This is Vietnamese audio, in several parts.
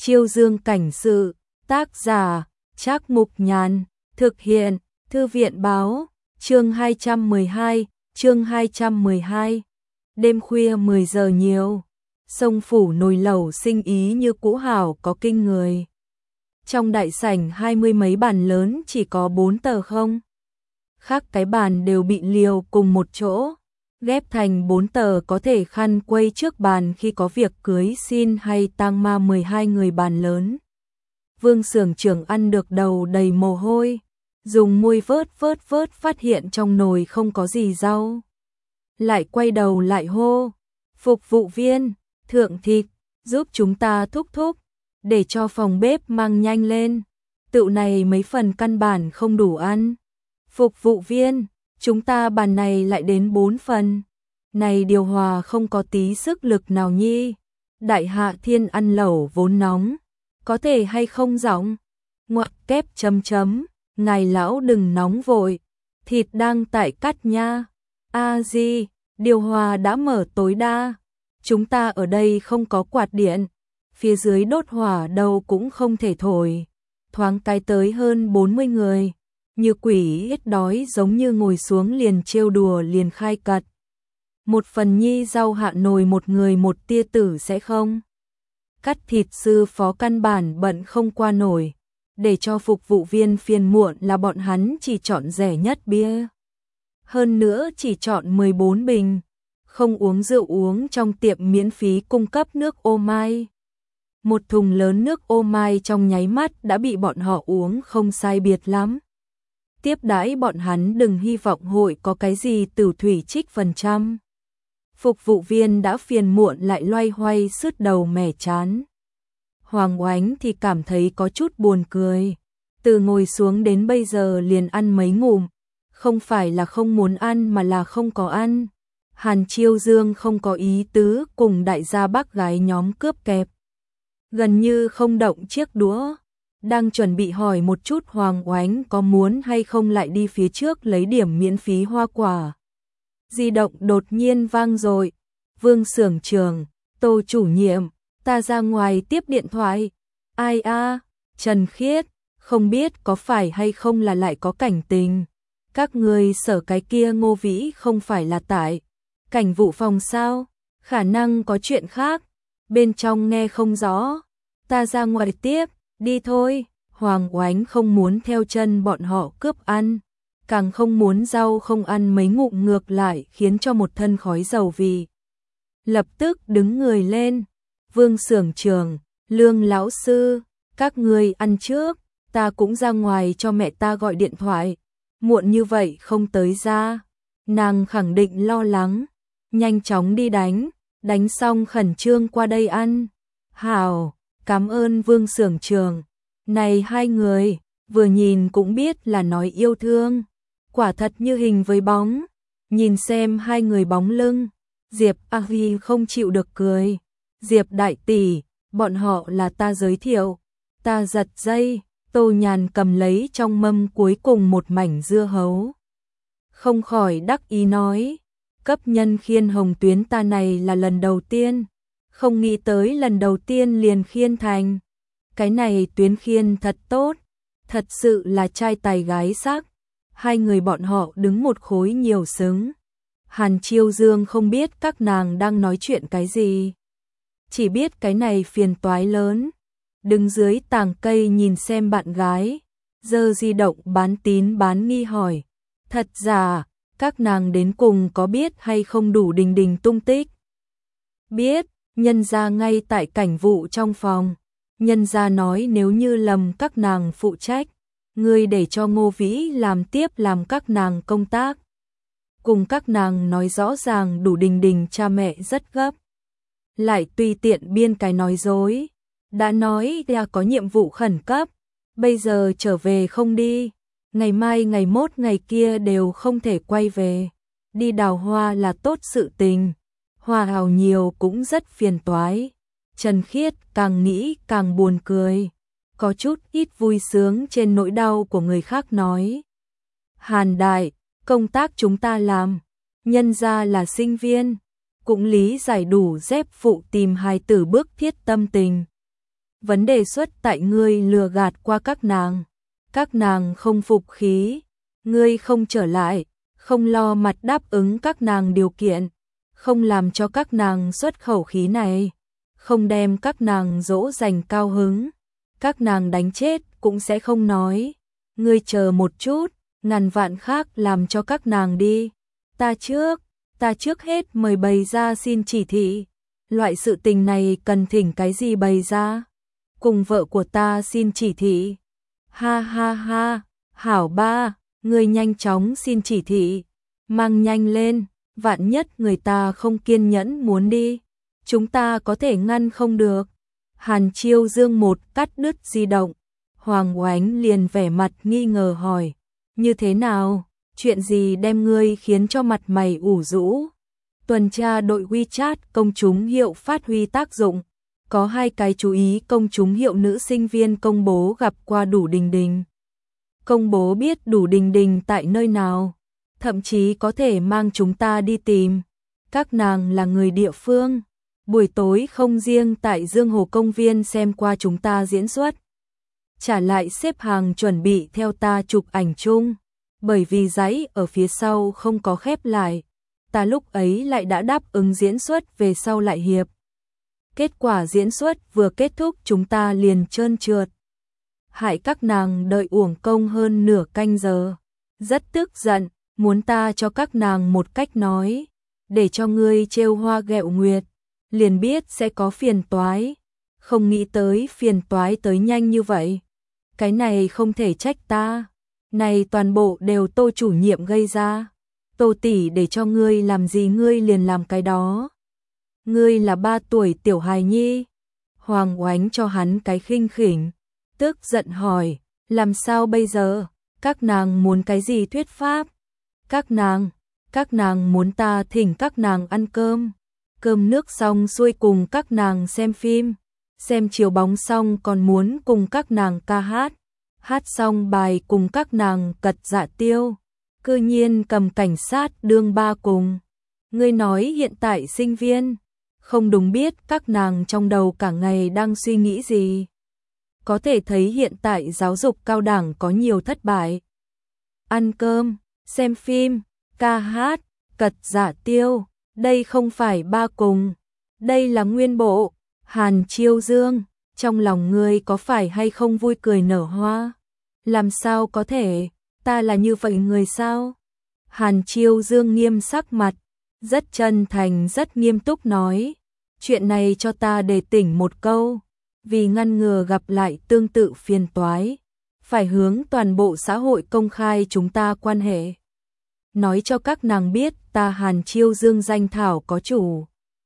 Chiêu Dương cảnh sự, tác giả, Trác Mục Nhàn, thực hiện, Thư viện báo, chương 212. Đêm khuya 10 giờ nhiều, sông phủ nồi lẩu sinh ý như cũ hảo có kinh người. Trong đại sảnh 20 mấy bàn lớn chỉ có 4 tờ không. Khác cái bàn đều bị liều cùng một chỗ, ghép thành 4 tờ có thể khăn quây trước bàn khi có việc cưới xin hay tang ma 12 người bàn lớn. Vương xưởng trưởng ăn được đầu đầy mồ hôi, dùng muôi vớt phát hiện trong nồi không có gì rau. Lại quay đầu lại hô, phục vụ viên, thượng thịt, giúp chúng ta thúc, để cho phòng bếp mang nhanh lên, tựu này mấy phần căn bản không đủ ăn. Phục vụ viên, chúng ta bàn này lại đến 4 phần, này điều hòa không có tí sức lực nào nhi, đại hạ thiên ăn lẩu vốn nóng, có thể hay không giọng, ngoặc kép chấm, ngài lão đừng nóng vội, thịt đang tại cắt nha, di, điều hòa đã mở tối đa, chúng ta ở đây không có quạt điện, phía dưới đốt hỏa đâu cũng không thể thổi, thoáng cái tới hơn 40 người, như quỷ ít đói giống như ngồi xuống liền trêu đùa liền khai cật. Một phần nhi rau hạ nồi một người một tia tử sẽ không. Cắt thịt sư phó căn bản bận không qua nổi, để cho phục vụ viên phiền muộn là bọn hắn chỉ chọn rẻ nhất bia. Hơn nữa chỉ chọn 14 bình, không uống rượu uống trong tiệm miễn phí cung cấp nước ô mai. Một thùng lớn nước ô mai trong nháy mắt đã bị bọn họ uống không sai biệt lắm. Tiếp đãi bọn hắn đừng hy vọng hội có cái gì tử thủy trích phần trăm. Phục vụ viên đã phiền muộn lại loay hoay sứt đầu mẻ chán. Hoàng Oánh thì cảm thấy có chút buồn cười. Từ ngồi xuống đến bây giờ liền ăn mấy ngụm. Không phải là không muốn ăn mà là không có ăn. Hàn Chiêu Dương không có ý tứ cùng đại gia bác gái nhóm cướp kẹp. Gần như không động chiếc đũa. Đang chuẩn bị hỏi một chút Hoàng Oánh có muốn hay không lại đi phía trước lấy điểm miễn phí hoa quả. Di động đột nhiên vang rồi. Vương xưởng trưởng, Tô chủ nhiệm, ta ra ngoài tiếp điện thoại. Ai a, Trần Khiết, không biết có phải hay không là lại có cảnh tình. Các người sở cái kia Ngô Vĩ không phải là tại cảnh vụ phòng sao? Khả năng có chuyện khác. Bên trong nghe không rõ. Ta ra ngoài tiếp, đi thôi. Hoàng Oánh không muốn theo chân bọn họ cướp ăn. Càng không muốn rau không ăn mấy ngụm ngược lại khiến cho một thân khói dầu vì. Lập tức đứng người lên. Vương xưởng trưởng, Lương lão sư, các người ăn trước, ta cũng ra ngoài cho mẹ ta gọi điện thoại. Muộn như vậy không tới ra. Nàng khẳng định lo lắng. Nhanh chóng đi đánh xong khẩn trương qua đây ăn. Hảo, cảm ơn Vương xưởng trưởng. Này hai người, vừa nhìn cũng biết là nói yêu thương. Quả thật như hình với bóng. Nhìn xem hai người bóng lưng. Diệp A Huy không chịu được cười. Diệp đại tỷ, bọn họ là ta giới thiệu. Ta giật dây, Tô Nhàn cầm lấy trong mâm cuối cùng một mảnh dưa hấu. Không khỏi đắc ý nói. Cấp nhân khiên hồng tuyến ta này là lần đầu tiên. Không nghĩ tới lần đầu tiên liền khiên thành. Cái này tuyến khiên thật tốt. Thật sự là trai tài gái sắc. Hai người bọn họ đứng một khối nhiều xứng. Hàn Chiêu Dương không biết các nàng đang nói chuyện cái gì. Chỉ biết cái này phiền toái lớn. Đứng dưới tàng cây nhìn xem bạn gái. Giơ di động bán tín bán nghi hỏi. Thật giả, các nàng đến cùng có biết hay không đủ Đình Đình tung tích? Biết, nhân ra ngay tại cảnh vụ trong phòng. Nhân ra nói nếu như lầm các nàng phụ trách. Ngươi để cho Ngô Vĩ làm tiếp làm các nàng công tác. Cùng các nàng nói rõ ràng đủ Đình Đình cha mẹ rất gấp. Lại tùy tiện biên cái nói dối. Đã nói đã có nhiệm vụ khẩn cấp. Bây giờ trở về không đi. Ngày mai ngày mốt ngày kia đều không thể quay về. Đi đào hoa là tốt sự tình. Hoa hào nhiều cũng rất phiền toái. Trần Khiết càng nghĩ càng buồn cười. Có chút ít vui sướng trên nỗi đau của người khác nói. Hàn đại, công tác chúng ta làm. Nhân ra là sinh viên. Cũng lý giải đủ dép phụ tìm hài tử bước thiết tâm tình. vấn đề xuất tại ngươi lừa gạt qua các nàng không phục khí, ngươi không trở lại, không lo mặt đáp ứng các nàng điều kiện, không làm cho các nàng xuất khẩu khí này, không đem các nàng dỗ dành cao hứng, các nàng đánh chết cũng sẽ không nói, ngươi chờ một chút, ngàn vạn khác làm cho các nàng đi, ta trước hết mời bày ra xin chỉ thị, loại sự tình này cần thỉnh cái gì bày ra, cùng vợ của ta xin chỉ thị, ha ha ha, hảo ba, ngươi nhanh chóng xin chỉ thị, mang nhanh lên, vạn nhất người ta không kiên nhẫn muốn đi, chúng ta có thể ngăn không được. Hàn Chiêu Dương một cắt đứt di động, Hoàng Oánh liền vẻ mặt nghi ngờ hỏi, như thế nào, chuyện gì đem ngươi khiến cho mặt mày ủ rũ? Tuần tra đội WeChat công chúng hiệu phát huy tác dụng, có 2 cái chú ý công chúng hiệu nữ sinh viên công bố gặp qua Đủ Đình Đình. Công bố biết Đủ Đình Đình tại nơi nào, thậm chí có thể mang chúng ta đi tìm. Các nàng là người địa phương, buổi tối không riêng tại Dương Hồ công viên xem qua chúng ta diễn xuất, trả lại xếp hàng chuẩn bị theo ta chụp ảnh chung, bởi vì dãy ở phía sau không có khép lại, ta lúc ấy lại đã đáp ứng diễn xuất về sau lại hiệp. Kết quả diễn xuất vừa kết thúc chúng ta liền trơn trượt, hại các nàng đợi uổng công hơn nửa canh giờ, rất tức giận, muốn ta cho các nàng một cách nói, để cho ngươi trêu hoa ghẹo nguyệt, liền biết sẽ có phiền toái, không nghĩ tới phiền toái tới nhanh như vậy. Cái này không thể trách ta, này toàn bộ đều Tô chủ nhiệm gây ra, Tô tỷ để cho ngươi làm gì ngươi liền làm cái đó. Ngươi là 3 tuổi tiểu hài nhi. Hoàng Oánh cho hắn cái khinh khỉnh, tức giận hỏi, làm sao bây giờ, các nàng muốn cái gì thuyết pháp? Các nàng muốn ta thỉnh các nàng ăn cơm, cơm nước xong xuôi cùng các nàng xem phim, xem chiếu bóng xong còn muốn cùng các nàng ca hát, hát xong bài cùng các nàng cật dạ tiêu, cư nhiên cầm cảnh sát đương ba cùng. Ngươi nói hiện tại sinh viên, không đúng biết các nàng trong đầu cả ngày đang suy nghĩ gì. Có thể thấy hiện tại giáo dục cao đẳng có nhiều thất bại. Ăn cơm, xem phim, ca hát, cật dạ tiêu, đây không phải ba cùng, đây là nguyên bộ. Hàn Chiêu Dương, trong lòng ngươi có phải hay không vui cười nở hoa? Làm sao có thể, ta là như vậy người sao? Hàn Chiêu Dương nghiêm sắc mặt, rất chân thành rất nghiêm túc nói, chuyện này cho ta đề tỉnh một câu, vì ngăn ngừa gặp lại tương tự phiền toái, phải hướng toàn bộ xã hội công khai chúng ta quan hệ. Nói cho các nàng biết ta Hàn Chiêu Dương danh thảo có chủ.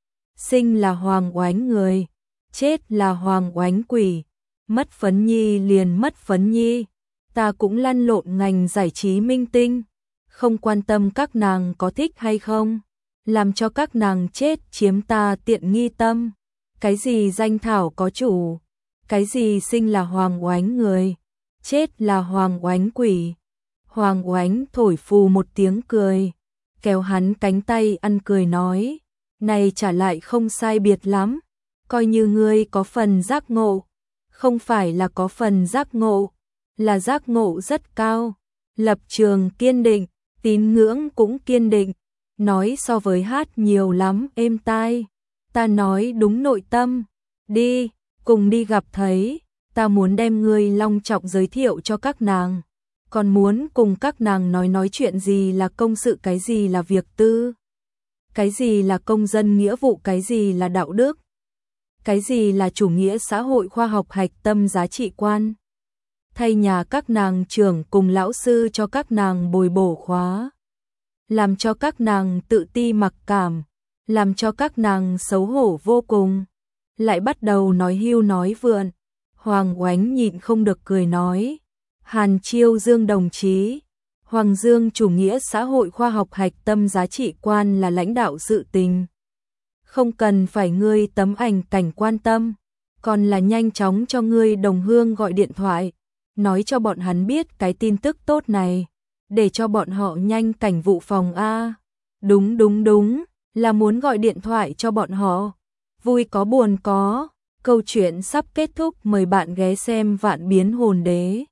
Sinh là Hoàng Oánh người, chết là Hoàng Oánh quỷ, mất phấn nhi liền mất phấn nhi, ta cũng lăn lộn ngành giải trí minh tinh, không quan tâm các nàng có thích hay không, làm cho các nàng chết chiếm ta tiện nghi tâm, cái gì danh thảo có chủ, cái gì sinh là Hoàng Oánh người, chết là Hoàng Oánh quỷ. Hoàng Oánh thổi phù một tiếng cười, kéo hắn cánh tay ăn cười nói, này trả lại không sai biệt lắm, coi như ngươi có phần giác ngộ, không phải là có phần giác ngộ, là giác ngộ rất cao, lập trường kiên định, tín ngưỡng cũng kiên định, nói so với hát nhiều lắm êm tai, ta nói đúng nội tâm, đi, cùng đi gặp thầy, ta muốn đem ngươi long trọng giới thiệu cho các nàng, còn muốn cùng các nàng nói chuyện gì là công sự cái gì là việc tư, cái gì là công dân nghĩa vụ cái gì là đạo đức, cái gì là chủ nghĩa xã hội khoa học hạch tâm giá trị quan. Thay nhà các nàng trưởng cùng lão sư cho các nàng bồi bổ khóa, làm cho các nàng tự ti mặc cảm, làm cho các nàng xấu hổ vô cùng, lại bắt đầu nói hưu nói vượn. Hoàng Oánh nhịn không được cười nói, Hàn Chiêu Dương đồng chí, Hoàng Dương chủ nghĩa xã hội khoa học hạch tâm giá trị quan là lãnh đạo sự tình, không cần phải ngươi tấm ảnh cảnh quan tâm, còn là nhanh chóng cho ngươi đồng hương gọi điện thoại, nói cho bọn hắn biết cái tin tức tốt này, để cho bọn họ nhanh cảnh vụ phòng a. Đúng, là muốn gọi điện thoại cho bọn họ. Vui có buồn có, Câu chuyện sắp kết thúc, mời bạn ghé xem Vạn Biến Hồn Đế.